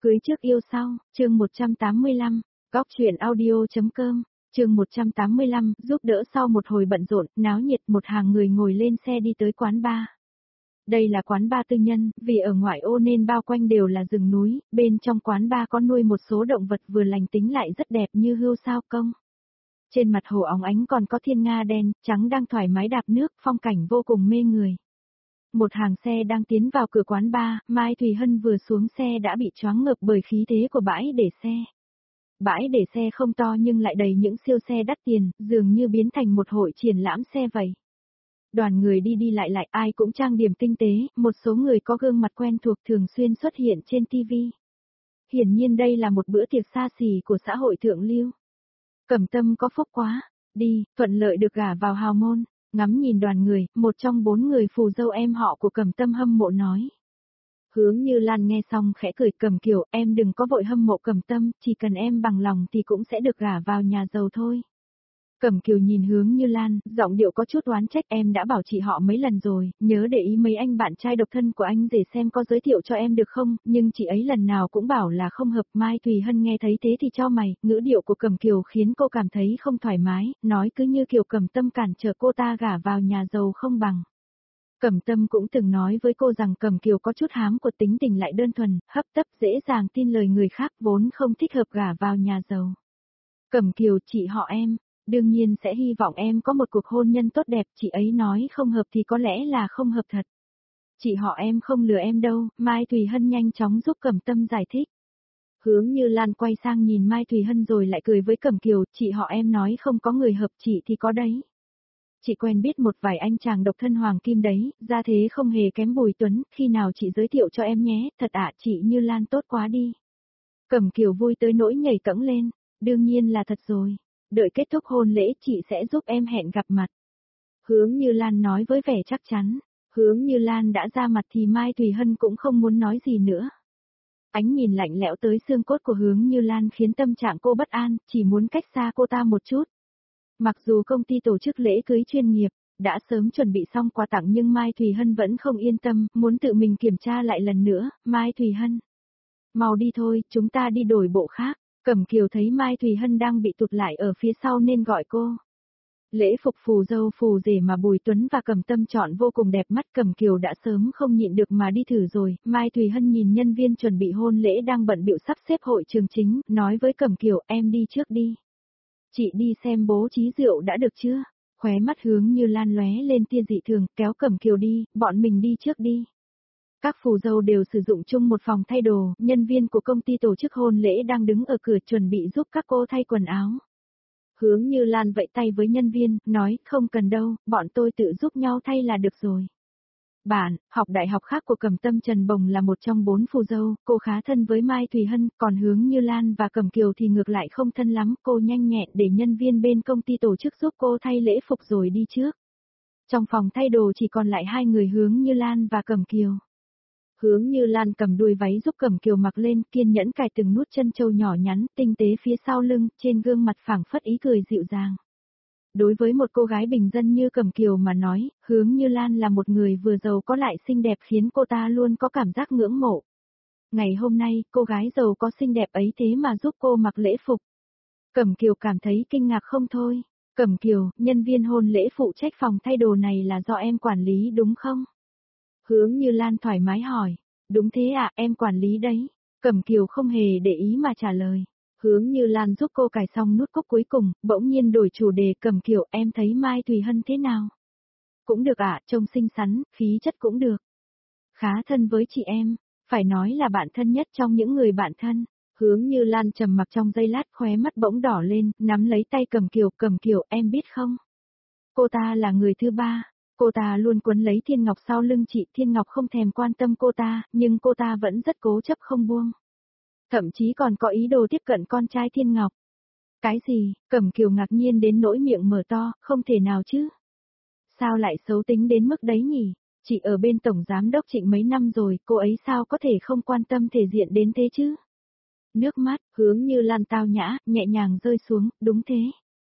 Cưới trước yêu sau, chương 185, góc truyện audio.com, chương 185, giúp đỡ sau một hồi bận rộn, náo nhiệt một hàng người ngồi lên xe đi tới quán bar. Đây là quán bar tư nhân, vì ở ngoại ô nên bao quanh đều là rừng núi, bên trong quán bar có nuôi một số động vật vừa lành tính lại rất đẹp như hươu sao công. Trên mặt hồ óng ánh còn có thiên nga đen, trắng đang thoải mái đạp nước, phong cảnh vô cùng mê người. Một hàng xe đang tiến vào cửa quán bar, Mai Thùy Hân vừa xuống xe đã bị choáng ngợp bởi khí thế của bãi để xe. Bãi để xe không to nhưng lại đầy những siêu xe đắt tiền, dường như biến thành một hội triển lãm xe vậy. Đoàn người đi đi lại lại ai cũng trang điểm tinh tế, một số người có gương mặt quen thuộc thường xuyên xuất hiện trên TV. Hiển nhiên đây là một bữa tiệc xa xỉ của xã hội thượng lưu. Cẩm Tâm có phúc quá, đi, thuận lợi được gả vào hào môn. Ngắm nhìn đoàn người, một trong 4 người phù dâu em họ của Cẩm Tâm hâm mộ nói. Hướng Như Lan nghe xong khẽ cười, Cẩm Kiều, em đừng có vội hâm mộ Cẩm Tâm, chỉ cần em bằng lòng thì cũng sẽ được gả vào nhà giàu thôi. Cẩm Kiều nhìn Hướng Như Lan, giọng điệu có chút oán trách, em đã bảo chị họ mấy lần rồi, nhớ để ý mấy anh bạn trai độc thân của anh rể xem có giới thiệu cho em được không, nhưng chị ấy lần nào cũng bảo là không hợp. Mai Thùy Hân nghe thấy thế thì cho mày, ngữ điệu của Cẩm Kiều khiến cô cảm thấy không thoải mái, nói cứ như kiểu Cẩm Tâm cản trở cô ta gả vào nhà giàu không bằng. Cẩm Tâm cũng từng nói với cô rằng Cẩm Kiều có chút hám của tính tình lại đơn thuần, hấp tấp dễ dàng tin lời người khác vốn không thích hợp gả vào nhà giàu. Cẩm Kiều, chị họ em, đương nhiên sẽ hy vọng em có một cuộc hôn nhân tốt đẹp, chị ấy nói không hợp thì có lẽ là không hợp thật. Chị họ em không lừa em đâu, Mai Thùy Hân nhanh chóng giúp Cẩm Tâm giải thích. Hướng Như Lan quay sang nhìn Mai Thùy Hân rồi lại cười với Cẩm Kiều, chị họ em nói không có người hợp chị thì có đấy. Chị quen biết một vài anh chàng độc thân hoàng kim đấy, ra thế không hề kém Bùi Tuấn, khi nào chị giới thiệu cho em nhé, thật ạ, chị Như Lan tốt quá đi. Cẩm Kiều vui tới nỗi nhảy cẫng lên, đương nhiên là thật rồi. Đợi kết thúc hôn lễ chị sẽ giúp em hẹn gặp mặt. Hướng Như Lan nói với vẻ chắc chắn. Hướng Như Lan đã ra mặt thì Mai Thùy Hân cũng không muốn nói gì nữa. Ánh nhìn lạnh lẽo tới xương cốt của Hướng Như Lan khiến tâm trạng cô bất an, chỉ muốn cách xa cô ta một chút. Mặc dù công ty tổ chức lễ cưới chuyên nghiệp, đã sớm chuẩn bị xong quà tặng nhưng Mai Thùy Hân vẫn không yên tâm, muốn tự mình kiểm tra lại lần nữa. Mai Thùy Hân, mau đi thôi, chúng ta đi đổi bộ khác. Cẩm Kiều thấy Mai Thùy Hân đang bị tụt lại ở phía sau nên gọi cô. Lễ phục phù dâu phù rể mà Bùi Tuấn và Cẩm Tâm chọn vô cùng đẹp mắt, Cẩm Kiều đã sớm không nhịn được mà đi thử rồi. Mai Thùy Hân nhìn nhân viên chuẩn bị hôn lễ đang bận bịu sắp xếp hội trường chính, nói với Cẩm Kiều, em đi trước đi. Chị đi xem bố trí rượu đã được chưa? Khóe mắt Hướng Như Lan lóe lên tia dị thường, kéo Cẩm Kiều đi, bọn mình đi trước đi. Các phù dâu đều sử dụng chung một phòng thay đồ, nhân viên của công ty tổ chức hôn lễ đang đứng ở cửa chuẩn bị giúp các cô thay quần áo. Hướng Như Lan vẫy tay với nhân viên, nói, không cần đâu, bọn tôi tự giúp nhau thay là được rồi. Bạn, học đại học khác của Cẩm Tâm Trần Bồng là một trong 4 phù dâu, cô khá thân với Mai Thùy Hân, còn Hướng Như Lan và Cẩm Kiều thì ngược lại không thân lắm, cô nhanh nhẹn để nhân viên bên công ty tổ chức giúp cô thay lễ phục rồi đi trước. Trong phòng thay đồ chỉ còn lại 2 người Hướng Như Lan và Cẩm Kiều. Hướng Như Lan cầm đuôi váy giúp Cẩm Kiều mặc lên, kiên nhẫn cài từng nút chân châu nhỏ nhắn, tinh tế phía sau lưng, trên gương mặt phảng phất ý cười dịu dàng. Đối với một cô gái bình dân như Cẩm Kiều mà nói, Hướng Như Lan là một người vừa giàu có lại xinh đẹp khiến cô ta luôn có cảm giác ngưỡng mộ. Ngày hôm nay, cô gái giàu có xinh đẹp ấy thế mà giúp cô mặc lễ phục. Cẩm Kiều cảm thấy kinh ngạc không thôi. Cẩm Kiều, nhân viên hôn lễ phụ trách phòng thay đồ này là do em quản lý đúng không? Hướng Như Lan thoải mái hỏi. Đúng thế ạ, em quản lý đấy. Cẩm Kiều không hề để ý mà trả lời. Hướng Như Lan giúp cô cài xong nút cúc cuối cùng, bỗng nhiên đổi chủ đề. Cẩm Kiều, em thấy Mai Thùy Hân thế nào? Cũng được ạ, trông xinh xắn, khí chất cũng được. Khá thân với chị em, phải nói là bạn thân nhất trong những người bạn thân. Hướng Như Lan trầm mặc trong giây lát, khóe mắt bỗng đỏ lên, nắm lấy tay Cẩm Kiều, em biết không? Cô ta là người thứ ba. Cô ta luôn quấn lấy Thiên Ngọc sau lưng chị, Thiên Ngọc không thèm quan tâm cô ta, nhưng cô ta vẫn rất cố chấp không buông. Thậm chí còn có ý đồ tiếp cận con trai Thiên Ngọc. Cái gì? Cẩm Kiều ngạc nhiên đến nỗi miệng mở to, không thể nào chứ. Sao lại xấu tính đến mức đấy nhỉ? Chị ở bên Tổng Giám đốc Trịnh mấy năm rồi, cô ấy sao có thể không quan tâm thể diện đến thế chứ? Nước mắt, Hướng Như Lan tao nhã, nhẹ nhàng rơi xuống, đúng thế.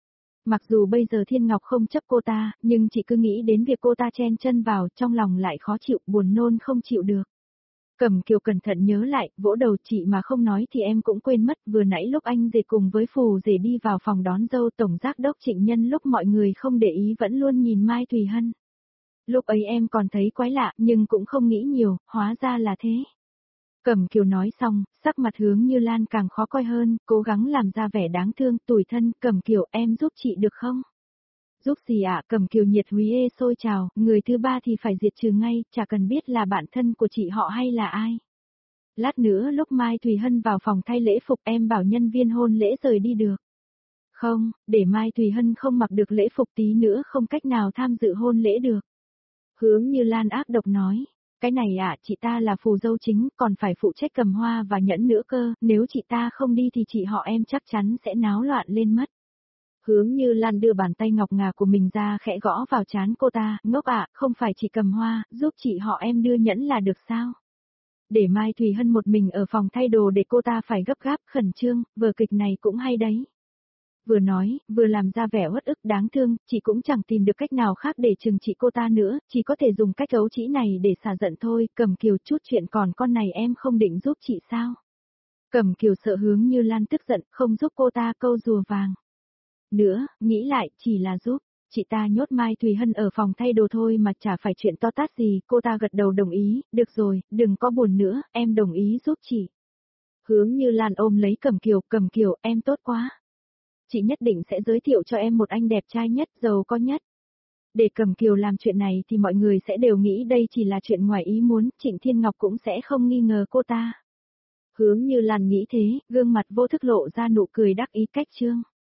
Mặc dù bây giờ Thiên Ngọc không chấp cô ta, nhưng chị cứ nghĩ đến việc cô ta chen chân vào, trong lòng lại khó chịu, buồn nôn không chịu được. Cẩm Kiều cẩn thận nhớ lại, vỗ đầu, chị mà không nói thì em cũng quên mất, vừa nãy lúc anh rể cùng với phù rể đi vào phòng đón dâu tổng giám đốc Trịnh Nhân lúc mọi người không để ý vẫn luôn nhìn Mai Thùy Hân. Lúc ấy em còn thấy quái lạ nhưng cũng không nghĩ nhiều, hóa ra là thế. Cẩm Kiều nói xong, sắc mặt Hướng Như Lan càng khó coi hơn, cố gắng làm ra vẻ đáng thương, tủi thân, Cẩm Kiều em giúp chị được không? Giúp gì ạ? Cẩm Kiều nhiệt húy sôi trào, người thứ ba thì phải diệt trừ ngay, chả cần biết là bạn thân của chị họ hay là ai. Lát nữa lúc Mai Thùy Hân vào phòng thay lễ phục em bảo nhân viên hôn lễ rời đi được. Không, để Mai Thùy Hân không mặc được lễ phục tí nữa không cách nào tham dự hôn lễ được. Hướng Như Lan ác độc nói, cái này chị ta là phù dâu chính, còn phải phụ trách cầm hoa và nhẫn nữa cơ, nếu chị ta không đi thì chị họ em chắc chắn sẽ náo loạn lên mất. Hướng Như Lan đưa bàn tay ngọc ngà của mình ra khẽ gõ vào trán cô ta, ngốc không phải chỉ cầm hoa, giúp chị họ em đưa nhẫn là được sao? Để Mai Thùy Hân một mình ở phòng thay đồ để cô ta phải gấp gáp, khẩn trương, vở kịch này cũng hay đấy. Vừa nói, vừa làm ra vẻ uất ức đáng thương, chị cũng chẳng tìm được cách nào khác để trừng trị cô ta nữa, chỉ có thể dùng cách ấu trĩ này để xả giận thôi, Cẩm Kiều chút chuyện còn con này em không định giúp chị sao? Cẩm Kiều sợ Hướng Như Lan tức giận, không giúp cô ta câu rùa vàng. Nữa, nghĩ lại, chỉ là giúp. Chị ta nhốt Mai Thùy Hân ở phòng thay đồ thôi mà chả phải chuyện to tát gì, cô ta gật đầu đồng ý, được rồi, đừng có buồn nữa, em đồng ý giúp chị. Hướng Như Lan ôm lấy Cẩm Kiều, em tốt quá. Chị nhất định sẽ giới thiệu cho em một anh đẹp trai nhất, giàu có nhất. Để Cẩm Kiều làm chuyện này thì mọi người sẽ đều nghĩ đây chỉ là chuyện ngoài ý muốn, Trịnh Thiên Ngọc cũng sẽ không nghi ngờ cô ta. Hướng Như Lan nghĩ thế, gương mặt vô thức lộ ra nụ cười đắc ý cách trương.